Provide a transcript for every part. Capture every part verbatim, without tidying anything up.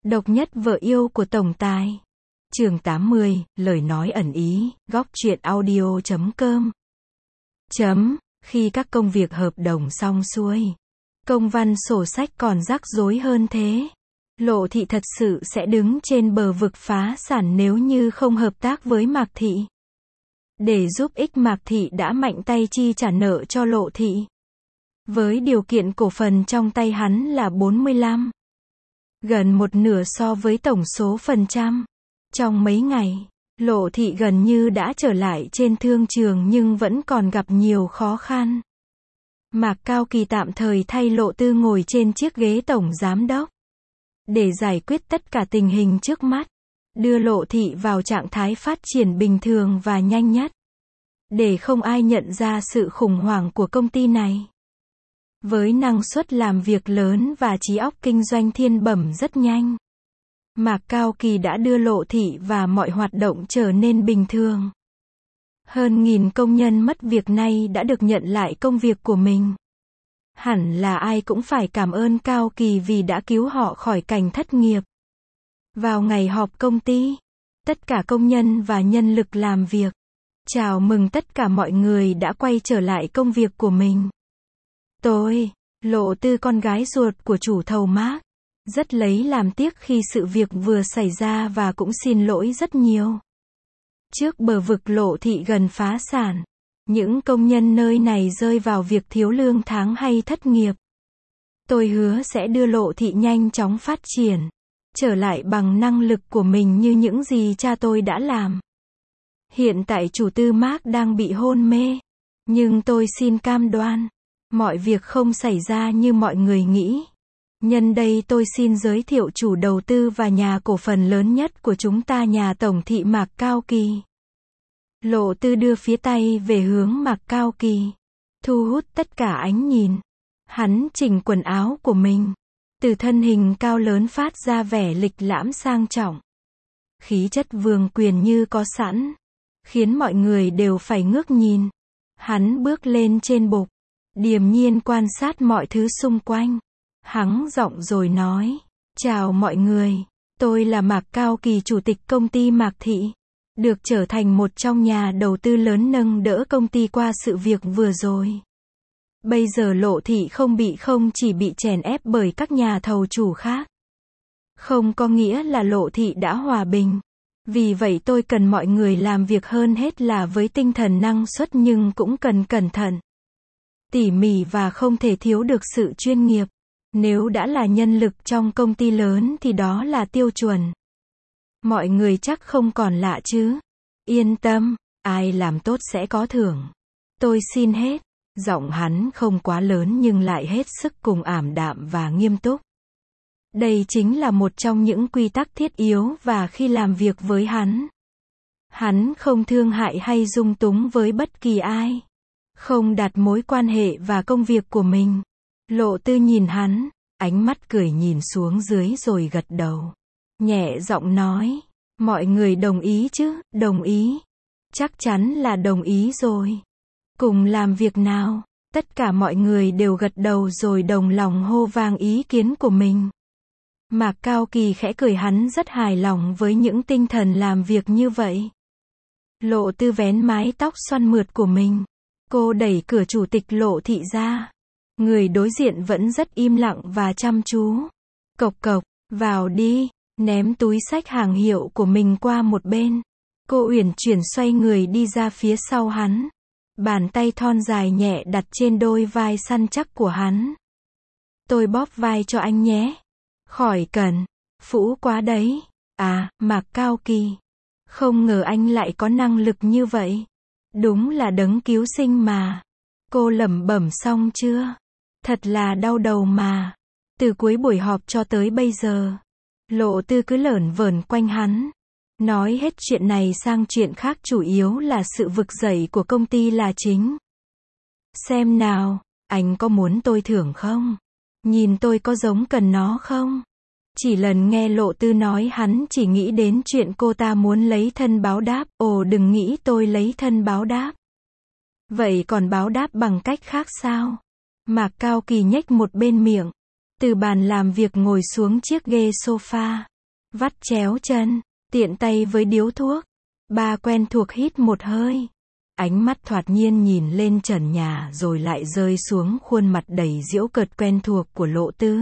Độc nhất vợ yêu của tổng tài. Chương tám mươi, lời nói ẩn ý, góc truyện audio chấm com. Chấm, khi các công việc hợp đồng xong xuôi, công văn sổ sách còn rắc rối hơn thế. Lộ Thị thật sự sẽ đứng trên bờ vực phá sản nếu như không hợp tác với Mạc Thị. Để giúp ích Mạc Thị đã mạnh tay chi trả nợ cho Lộ Thị. Với điều kiện cổ phần trong tay hắn là bốn mươi lăm. Gần một nửa so với tổng số phần trăm. Trong mấy ngày, Lộ Thị gần như đã trở lại trên thương trường nhưng vẫn còn gặp nhiều khó khăn. Mạc Cao Kỳ tạm thời thay Lộ Tư ngồi trên chiếc ghế tổng giám đốc. Để giải quyết tất cả tình hình trước mắt. Đưa Lộ Thị vào trạng thái phát triển bình thường và nhanh nhất. Để không ai nhận ra sự khủng hoảng của công ty này. Với năng suất làm việc lớn và trí óc kinh doanh thiên bẩm rất nhanh. Mạc Cao Kỳ đã đưa Lộ Thị và mọi hoạt động trở nên bình thường. Hơn nghìn công nhân mất việc nay đã được nhận lại công việc của mình. Hẳn là ai cũng phải cảm ơn Cao Kỳ vì đã cứu họ khỏi cảnh thất nghiệp. Vào ngày họp công ty, tất cả công nhân và nhân lực làm việc chào mừng tất cả mọi người đã quay trở lại công việc của mình. Tôi, Lộ Tư con gái ruột của chủ thầu Mác, rất lấy làm tiếc khi sự việc vừa xảy ra và cũng xin lỗi rất nhiều. Trước bờ vực Lộ Thị gần phá sản, những công nhân nơi này rơi vào việc thiếu lương tháng hay thất nghiệp. Tôi hứa sẽ đưa Lộ Thị nhanh chóng phát triển, trở lại bằng năng lực của mình như những gì cha tôi đã làm. Hiện tại chủ tư Mác đang bị hôn mê, nhưng tôi xin cam đoan, mọi việc không xảy ra như mọi người nghĩ. Nhân đây tôi xin giới thiệu chủ đầu tư và nhà cổ phần lớn nhất của chúng ta, nhà Tổng Thị Mạc Cao Kỳ. Lộ Tư đưa phía tay về hướng Mạc Cao Kỳ, thu hút tất cả ánh nhìn. Hắn chỉnh quần áo của mình, từ thân hình cao lớn phát ra vẻ lịch lãm sang trọng. Khí chất vương quyền như có sẵn, khiến mọi người đều phải ngước nhìn. Hắn bước lên trên bục, điềm nhiên quan sát mọi thứ xung quanh. Hắng giọng rồi nói, chào mọi người, tôi là Mạc Cao Kỳ, chủ tịch công ty Mạc Thị. Được trở thành một trong nhà đầu tư lớn nâng đỡ công ty qua sự việc vừa rồi. Bây giờ Lộ Thị không bị không chỉ bị chèn ép bởi các nhà thầu chủ khác. Không có nghĩa là Lộ Thị đã hòa bình. Vì vậy tôi cần mọi người làm việc hơn hết là với tinh thần năng suất nhưng cũng cần cẩn thận, tỉ mỉ và không thể thiếu được sự chuyên nghiệp. Nếu đã là nhân lực trong công ty lớn thì đó là tiêu chuẩn. Mọi người chắc không còn lạ chứ. Yên tâm, ai làm tốt sẽ có thưởng. Tôi xin hết. Giọng hắn không quá lớn nhưng lại hết sức cùng ảm đạm và nghiêm túc. Đây chính là một trong những quy tắc thiết yếu và khi làm việc với hắn, hắn không thương hại hay dung túng với bất kỳ ai. Không đặt mối quan hệ và công việc của mình. Lộ Tư nhìn hắn, ánh mắt cười nhìn xuống dưới rồi gật đầu. Nhẹ giọng nói, mọi người đồng ý chứ? Đồng ý. Chắc chắn là đồng ý rồi. Cùng làm việc nào? Tất cả mọi người đều gật đầu rồi đồng lòng hô vang ý kiến của mình. Mạc Cao Kỳ khẽ cười, hắn rất hài lòng với những tinh thần làm việc như vậy. Lộ Tư vén mái tóc xoăn mượt của mình. Cô đẩy cửa chủ tịch Lộ Thị ra. Người đối diện vẫn rất im lặng và chăm chú. Cộc cộc, vào đi, ném túi xách hàng hiệu của mình qua một bên. Cô uyển chuyển xoay người đi ra phía sau hắn. Bàn tay thon dài nhẹ đặt trên đôi vai săn chắc của hắn. Tôi bóp vai cho anh nhé. Khỏi cần, phũ quá đấy. À, Mạc Cao Kỳ. Không ngờ anh lại có năng lực như vậy. Đúng là đấng cứu sinh mà. Cô lẩm bẩm xong chưa? Thật là đau đầu mà. Từ cuối buổi họp cho tới bây giờ, Lộ Tư cứ lởn vởn quanh hắn. Nói hết chuyện này sang chuyện khác, chủ yếu là sự vực dậy của công ty là chính. Xem nào, anh có muốn tôi thưởng không? Nhìn tôi có giống cần nó không? Chỉ lần nghe Lộ Tư nói hắn chỉ nghĩ đến chuyện cô ta muốn lấy thân báo đáp. Ồ, đừng nghĩ tôi lấy thân báo đáp. Vậy còn báo đáp bằng cách khác sao? Mạc Cao Kỳ nhếch một bên miệng. Từ bàn làm việc ngồi xuống chiếc ghế sofa. vắt chéo chân, tiện tay với điếu thuốc. Ba quen thuộc hít một hơi. Ánh mắt thoạt nhiên nhìn lên trần nhà rồi lại rơi xuống khuôn mặt đầy giễu cợt quen thuộc của Lộ Tư.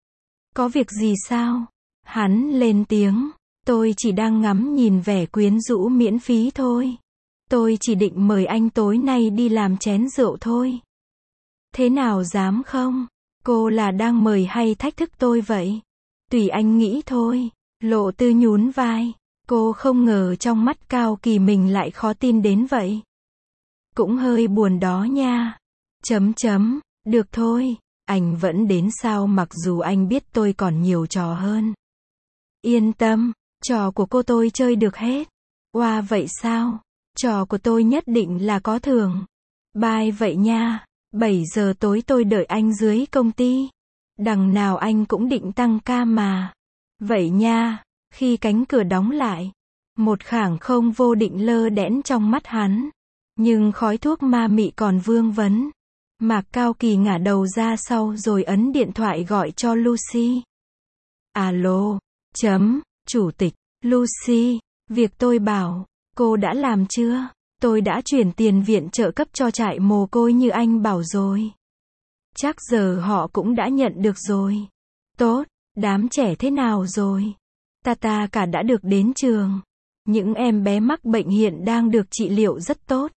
Có việc gì sao? Hắn lên tiếng. Tôi chỉ đang ngắm nhìn vẻ quyến rũ miễn phí thôi. Tôi chỉ định mời anh tối nay đi làm chén rượu thôi. Thế nào dám không? Cô là đang mời hay thách thức tôi vậy? Tùy anh nghĩ thôi. Lộ Tư nhún vai. Cô không ngờ trong mắt Cao Kỳ mình lại khó tin đến vậy. Cũng hơi buồn đó nha. Chấm chấm. Được thôi. Anh vẫn đến sao mặc dù anh biết tôi còn nhiều trò hơn. Yên tâm. Trò của cô tôi chơi được hết. Oa vậy sao? Trò của tôi nhất định là có thưởng. Bye vậy nha. bảy giờ tối tôi đợi anh dưới công ty. Đằng nào anh cũng định tăng ca mà. Vậy nha. Khi cánh cửa đóng lại, một khảng không vô định lơ đễnh trong mắt hắn. Nhưng khói thuốc ma mị còn vương vấn. Mạc Cao Kỳ ngả đầu ra sau rồi ấn điện thoại gọi cho Lucy. Alo. Chấm. Chủ tịch. Lucy. Việc tôi bảo. Cô đã làm chưa? Tôi đã chuyển tiền viện trợ cấp cho trại mồ côi như anh bảo rồi. Chắc giờ họ cũng đã nhận được rồi. Tốt. Đám trẻ thế nào rồi? Tata cả đã được đến trường. Những em bé mắc bệnh hiện đang được trị liệu rất tốt.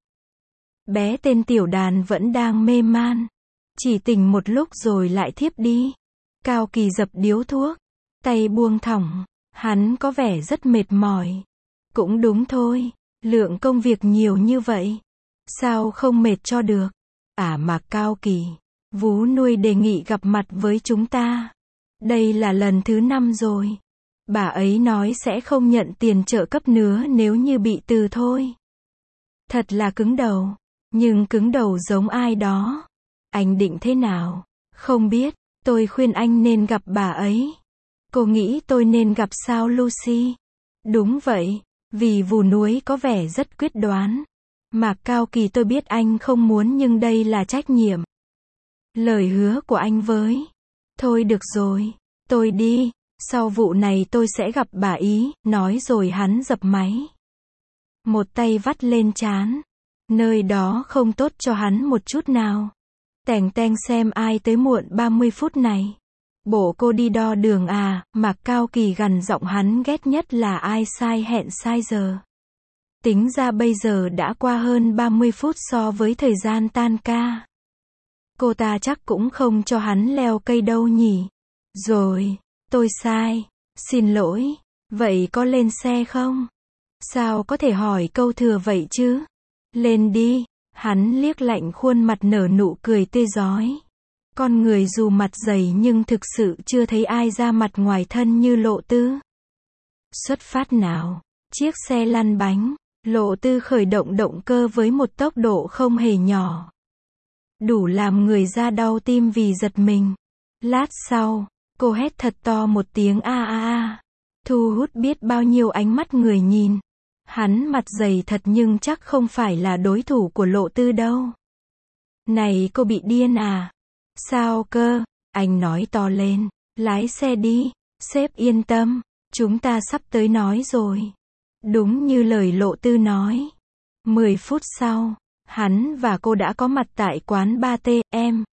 Bé tên Tiểu Đàn vẫn đang mê man. Chỉ tỉnh một lúc rồi lại thiếp đi. Cao Kỳ dập điếu thuốc. Tay buông thõng. Hắn có vẻ rất mệt mỏi. Cũng đúng thôi. Lượng công việc nhiều như vậy. Sao không mệt cho được? À mà Cao Kỳ. Vú nuôi đề nghị gặp mặt với chúng ta. Đây là lần thứ năm rồi. Bà ấy nói sẽ không nhận tiền trợ cấp nữa nếu như bị từ thôi. Thật là cứng đầu. Nhưng cứng đầu giống ai đó. Anh định thế nào? Không biết. Tôi khuyên anh nên gặp bà ấy. Cô nghĩ tôi nên gặp sao Lucy? Đúng vậy. Vì vù núi có vẻ rất quyết đoán. Mạc Cao Kỳ tôi biết anh không muốn nhưng đây là trách nhiệm. Lời hứa của anh với. Thôi được rồi. Tôi đi. Sau vụ này tôi sẽ gặp bà ý. Nói rồi hắn dập máy. Một tay vắt lên trán. Nơi đó không tốt cho hắn một chút nào. Tèng teng xem ai tới muộn ba mươi phút này. Bộ cô đi đo đường à? Mạc Cao Kỳ gằn giọng hắn ghét nhất là ai sai hẹn sai giờ. Tính ra bây giờ đã qua hơn ba mươi phút so với thời gian tan ca. Cô ta chắc cũng không cho hắn leo cây đâu nhỉ. Rồi, tôi sai. Xin lỗi. Vậy có lên xe không? Sao có thể hỏi câu thừa vậy chứ? Lên đi. Hắn liếc lạnh khuôn mặt nở nụ cười tươi rói. Con người dù mặt dày nhưng thực sự chưa thấy ai ra mặt ngoài thân như Lộ Tư. Xuất phát nào. Chiếc xe lăn bánh. Lộ Tư khởi động động cơ với một tốc độ không hề nhỏ. Đủ làm người ra đau tim vì giật mình. Lát sau, cô hét thật to một tiếng a a a. Thu hút biết bao nhiêu ánh mắt người nhìn. Hắn mặt dày thật nhưng chắc không phải là đối thủ của Lộ Tư đâu. Này cô bị điên à? Sao cơ? Anh nói to lên. Lái xe đi. Sếp yên tâm. Chúng ta sắp tới nói rồi. Đúng như lời Lộ Tư nói. Mười phút sau, hắn và cô đã có mặt tại quán ba T em.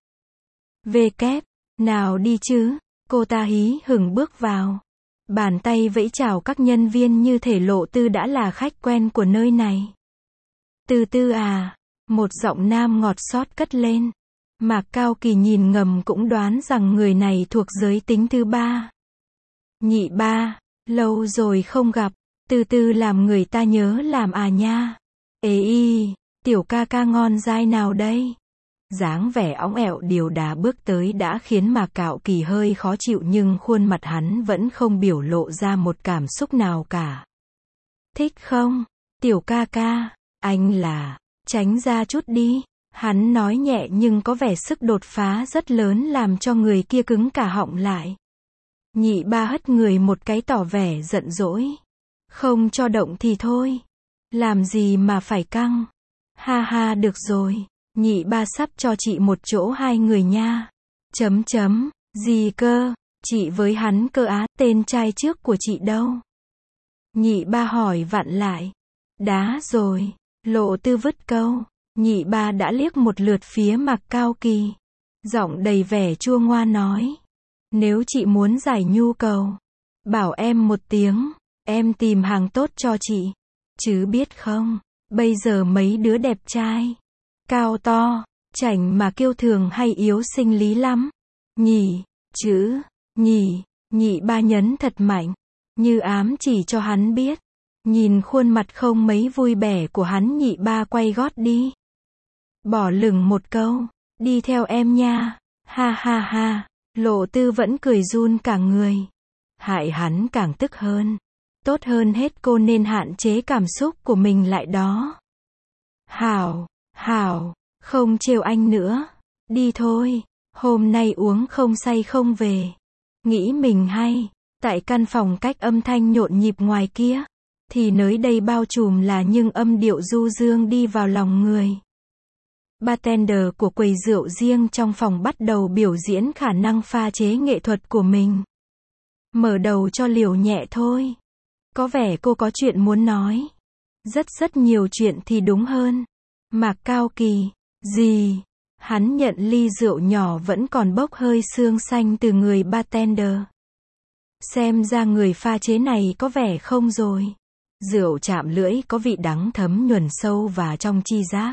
Về kép. Nào đi chứ. Cô ta hí hửng bước vào. Bàn tay vẫy chào các nhân viên như thể Lộ Tư đã là khách quen của nơi này. Từ từ à. Một giọng nam ngọt xót cất lên. Mạc Cao Kỳ nhìn ngầm cũng đoán rằng người này thuộc giới tính thứ ba. Nhị ba. Lâu rồi không gặp. Từ từ làm người ta nhớ làm à nha. Ê y. Tiểu ca ca ngon dai nào đây? Dáng vẻ óng ẹo điều đà bước tới đã khiến Mạc Cao Kỳ hơi khó chịu nhưng khuôn mặt hắn vẫn không biểu lộ ra một cảm xúc nào cả. Thích không? Tiểu ca ca. Anh là. Tránh ra chút đi. Hắn nói nhẹ nhưng có vẻ sức đột phá rất lớn làm cho người kia cứng cả họng lại. Nhị ba hất người một cái tỏ vẻ giận dỗi. Không cho động thì thôi. Làm gì mà phải căng. Ha ha được rồi. Nhị ba sắp cho chị một chỗ hai người nha. Chấm chấm. Gì cơ? Chị với hắn cơ á, tên trai trước của chị đâu? Nhị ba hỏi vặn lại. Đá rồi. Lộ Tư vứt câu. Nhị ba đã liếc một lượt phía Mạc Cao Kỳ. Giọng đầy vẻ chua ngoa nói. Nếu chị muốn giải nhu cầu, bảo em một tiếng, em tìm hàng tốt cho chị. Chứ biết không, bây giờ mấy đứa đẹp trai, cao to, chảnh mà kiêu thường hay yếu sinh lý lắm. Nhỉ, chữ, nhỉ, nhị ba nhấn thật mạnh, như ám chỉ cho hắn biết. Nhìn khuôn mặt không mấy vui vẻ của hắn, nhị ba quay gót đi. Bỏ lửng một câu, đi theo em nha, ha ha ha. Lộ Tư vẫn cười run cả người. Hại hắn càng tức hơn. Tốt hơn hết cô nên hạn chế cảm xúc của mình lại đó. Hảo, hảo, không trêu anh nữa. Đi thôi, hôm nay uống không say không về. Nghĩ mình hay. Tại căn phòng cách âm thanh nhộn nhịp ngoài kia, thì nơi đây bao trùm là những âm điệu du dương đi vào lòng người. Bartender của quầy rượu riêng trong phòng bắt đầu biểu diễn khả năng pha chế nghệ thuật của mình. Mở đầu cho liều nhẹ thôi. Có vẻ cô có chuyện muốn nói. Rất rất nhiều chuyện thì đúng hơn. Mạc Cao Kỳ. Gì? Hắn nhận ly rượu nhỏ vẫn còn bốc hơi xương xanh từ người bartender. Xem ra người pha chế này có vẻ không rồi. Rượu chạm lưỡi có vị đắng thấm nhuần sâu vào trong chi giác.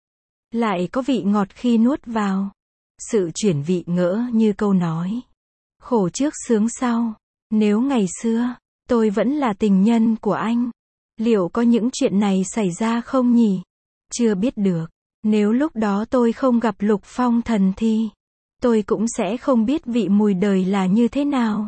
Lại có vị ngọt khi nuốt vào. Sự chuyển vị ngỡ như câu nói. Khổ trước sướng sau. Nếu ngày xưa, tôi vẫn là tình nhân của anh, liệu có những chuyện này xảy ra không nhỉ? Chưa biết được. Nếu lúc đó tôi không gặp Lục Phong Thần thì, tôi cũng sẽ không biết vị mùi đời là như thế nào.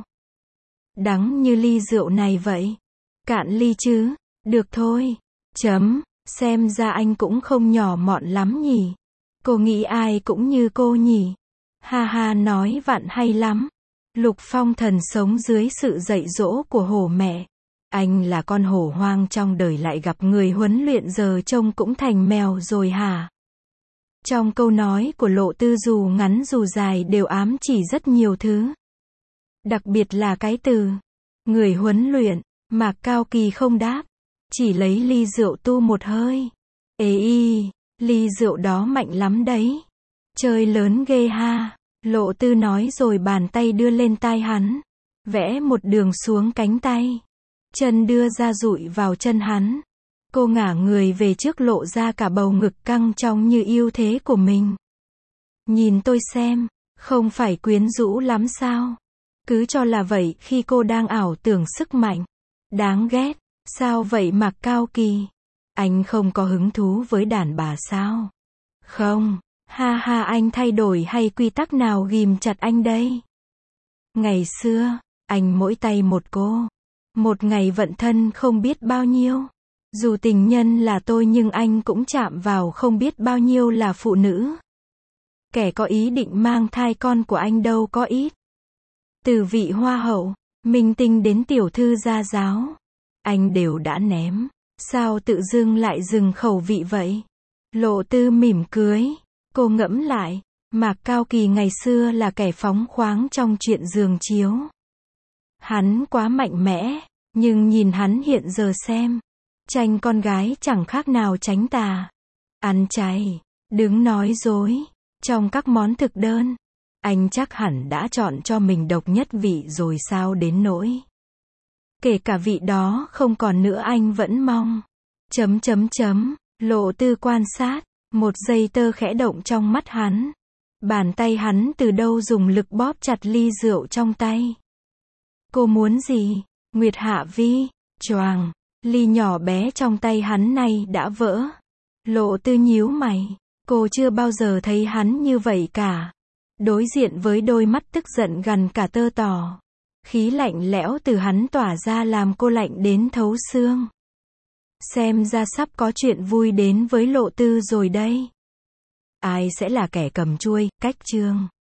Đắng như ly rượu này vậy. Cạn ly chứ? Được thôi. Chấm. Xem ra anh cũng không nhỏ mọn lắm nhỉ. Cô nghĩ ai cũng như cô nhỉ. Ha ha, nói vặn hay lắm. Lục Phong Thần sống dưới sự dạy dỗ của hổ mẹ. Anh là con hổ hoang trong đời lại gặp người huấn luyện giờ trông cũng thành mèo rồi hả? Trong câu nói của Lộ Tư dù ngắn dù dài đều ám chỉ rất nhiều thứ. Đặc biệt là cái từ người huấn luyện. Mạc Cao Kỳ không đáp, chỉ lấy ly rượu tu một hơi. Ê y, ly rượu đó mạnh lắm đấy. Chơi lớn ghê ha. Lộ Tư nói rồi bàn tay đưa lên tai hắn. Vẽ một đường xuống cánh tay. Chân đưa ra dụi vào chân hắn. Cô ngả người về trước lộ ra cả bầu ngực căng trong như yêu thế của mình. Nhìn tôi xem, không phải quyến rũ lắm sao? Cứ cho là vậy khi cô đang ảo tưởng sức mạnh. Đáng ghét. Sao vậy Mạc Cao Kỳ? Anh không có hứng thú với đàn bà sao? Không. Ha ha, anh thay đổi hay quy tắc nào ghìm chặt anh đây? Ngày xưa, anh mỗi tay một cô. Một ngày vận thân không biết bao nhiêu. Dù tình nhân là tôi nhưng anh cũng chạm vào không biết bao nhiêu là phụ nữ. Kẻ có ý định mang thai con của anh đâu có ít. Từ vị hoa hậu, minh tinh đến tiểu thư gia giáo, anh đều đã ném. Sao tự dưng lại dừng khẩu vị vậy? Lộ Tư mỉm cười. Cô ngẫm lại, Mạc Cao Kỳ ngày xưa là kẻ phóng khoáng trong chuyện giường chiếu. Hắn quá mạnh mẽ, nhưng nhìn hắn hiện giờ xem, tranh con gái chẳng khác nào tránh tà. Ăn chay, đứng nói dối, trong các món thực đơn, anh chắc hẳn đã chọn cho mình độc nhất vị rồi sao đến nỗi. Kể cả vị đó không còn nữa anh vẫn mong. Chấm chấm chấm, Lộ Tư quan sát. Một giây tơ khẽ động trong mắt hắn. Bàn tay hắn từ đâu dùng lực bóp chặt ly rượu trong tay. Cô muốn gì? Nguyệt Hạ Vi. Choàng. Ly nhỏ bé trong tay hắn này đã vỡ. Lộ Tư nhíu mày. Cô chưa bao giờ thấy hắn như vậy cả. Đối diện với đôi mắt tức giận gần cả tơ tò. Khí lạnh lẽo từ hắn tỏa ra làm cô lạnh đến thấu xương. Xem ra sắp có chuyện vui đến với Lộ Tư rồi đây. Ai sẽ là kẻ cầm chuôi, cách chương.